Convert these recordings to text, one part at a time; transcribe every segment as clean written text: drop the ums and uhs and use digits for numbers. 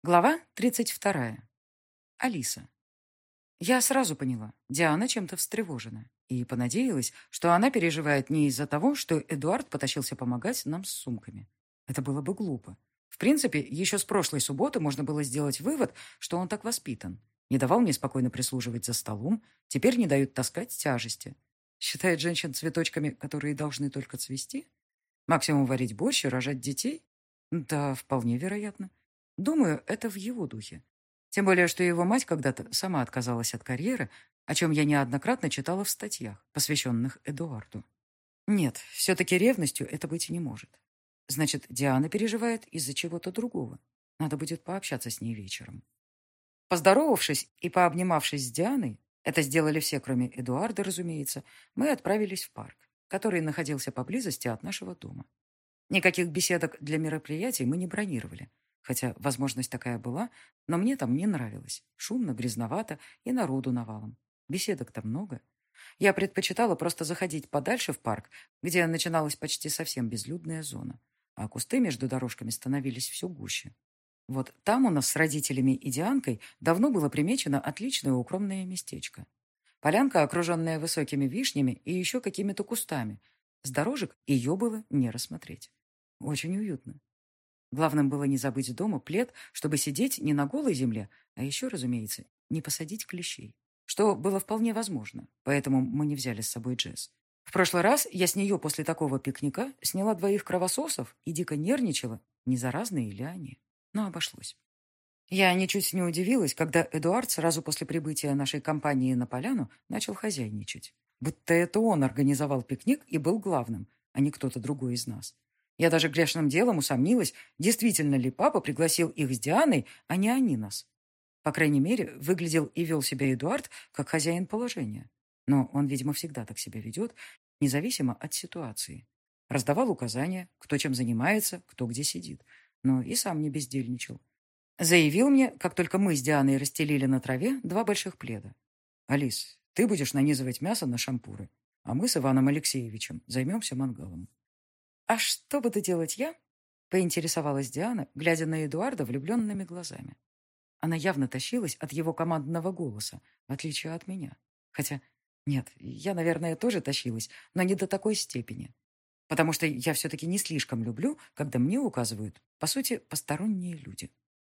Глава 32. Алиса. Я сразу поняла, Диана чем-то встревожена, и понадеялась, что она переживает не из-за того, что Эдуард потащился помогать нам с сумками. Это было бы глупо. В принципе, еще с прошлой субботы можно было сделать вывод, что он так воспитан. Не давал мне спокойно прислуживать за столом, теперь не дают таскать тяжести. Считает женщин цветочками, которые должны только цвести? Максимум варить борщ и рожать детей? Да, вполне вероятно. Думаю, это в его духе. Тем более, что его мать когда-то сама отказалась от карьеры, о чем я неоднократно читала в статьях, посвященных Эдуарду. Нет, все-таки ревностью это быть не может. Значит, Диана переживает из-за чего-то другого. Надо будет пообщаться с ней вечером. Поздоровавшись и пообнимавшись с Дианой, это сделали все, кроме Эдуарда, разумеется, мы отправились в парк, который находился поблизости от нашего дома. Никаких беседок для мероприятий мы не бронировали, хотя возможность такая была, но мне там не нравилось. Шумно, грязновато и народу навалом. Беседок-то много. Я предпочитала просто заходить подальше в парк, где начиналась почти совсем безлюдная зона, а кусты между дорожками становились все гуще. Вот там у нас с родителями и Дианкой давно было примечено отличное укромное местечко. Полянка, окруженная высокими вишнями и еще какими-то кустами. С дорожек ее было не рассмотреть. Очень уютно. Главным было не забыть дома плед, чтобы сидеть не на голой земле, а еще, разумеется, не посадить клещей. Что было вполне возможно, поэтому мы не взяли с собой Джесс. В прошлый раз я с нее после такого пикника сняла двоих кровососов и дико нервничала, не заразные ли они. Но обошлось. Я ничуть не удивилась, когда Эдуард сразу после прибытия нашей компании на поляну начал хозяйничать. Будто это он организовал пикник и был главным, а не кто-то другой из нас. Я даже грешным делом усомнилась, действительно ли папа пригласил их с Дианой, а не они нас. По крайней мере, выглядел и вел себя Эдуард как хозяин положения. Но он, видимо, всегда так себя ведет, независимо от ситуации. Раздавал указания, кто чем занимается, кто где сидит. Но и сам не бездельничал. Заявил мне, как только мы с Дианой расстелили на траве два больших пледа. «Алис, ты будешь нанизывать мясо на шампуры, а мы с Иваном Алексеевичем займемся мангалом». «А что буду делать я?» — поинтересовалась Диана, глядя на Эдуарда влюбленными глазами. Она явно тащилась от его командного голоса, в отличие от меня. Хотя, нет, я, наверное, тоже тащилась, но не до такой степени. Потому что я все-таки не слишком люблю, когда мне указывают, по сути, посторонние люди.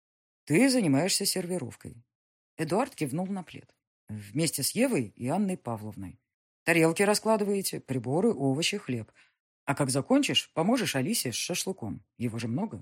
«Ты занимаешься сервировкой». Эдуард кивнул на плед. «Вместе с Евой и Анной Павловной. Тарелки раскладываете, приборы, овощи, хлеб. А как закончишь, поможешь Алисе с шашлыком. Его же много».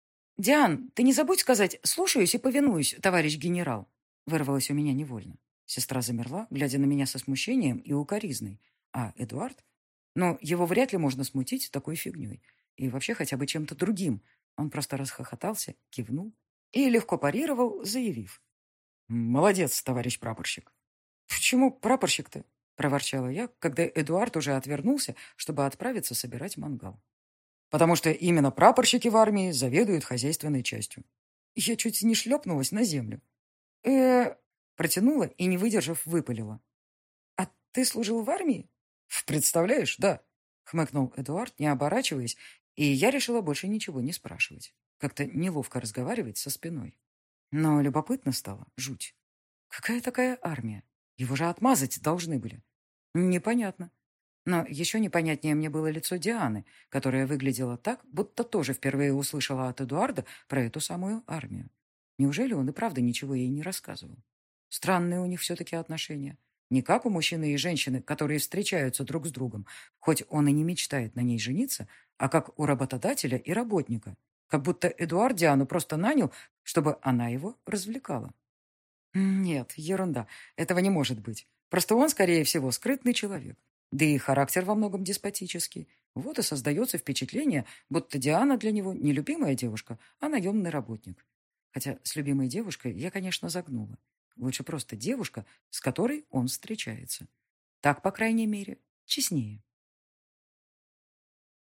«Диан, ты не забудь сказать «слушаюсь и повинуюсь, товарищ генерал», вырвалось у меня невольно. Сестра замерла, глядя на меня со смущением и укоризной. А Эдуард? Ну, его вряд ли можно смутить такой фигней. И вообще хотя бы чем-то другим. Он просто расхохотался, кивнул и легко парировал, заявив: «Молодец, товарищ прапорщик». «Почему прапорщик-то?» — проворчала я, когда Эдуард уже отвернулся, чтобы отправиться собирать мангал. «Потому что именно прапорщики в армии заведуют хозяйственной частью». Я чуть не шлепнулась на землю. Протянула и, не выдержав, выпалила. «А ты служил в армии?» «Представляешь, да», — хмыкнул Эдуард, не оборачиваясь, и я решила больше ничего не спрашивать. Как-то неловко разговаривать со спиной. Но любопытно стало, жуть. Какая такая армия? Его же отмазать должны были. Непонятно. Но еще непонятнее мне было лицо Дианы, которая выглядела так, будто тоже впервые услышала от Эдуарда про эту самую армию. Неужели он и правда ничего ей не рассказывал? Странные у них все-таки отношения. Не как у мужчины и женщины, которые встречаются друг с другом, хоть он и не мечтает на ней жениться, а как у работодателя и работника. Как будто Эдуард Диану просто нанял, чтобы она его развлекала. Нет, ерунда. Этого не может быть. Просто он, скорее всего, скрытный человек. Да и характер во многом деспотический. Вот и создается впечатление, будто Диана для него не любимая девушка, а наемный работник. Хотя с любимой девушкой я, конечно, загнула. Лучше просто девушка, с которой он встречается. Так, по крайней мере, честнее.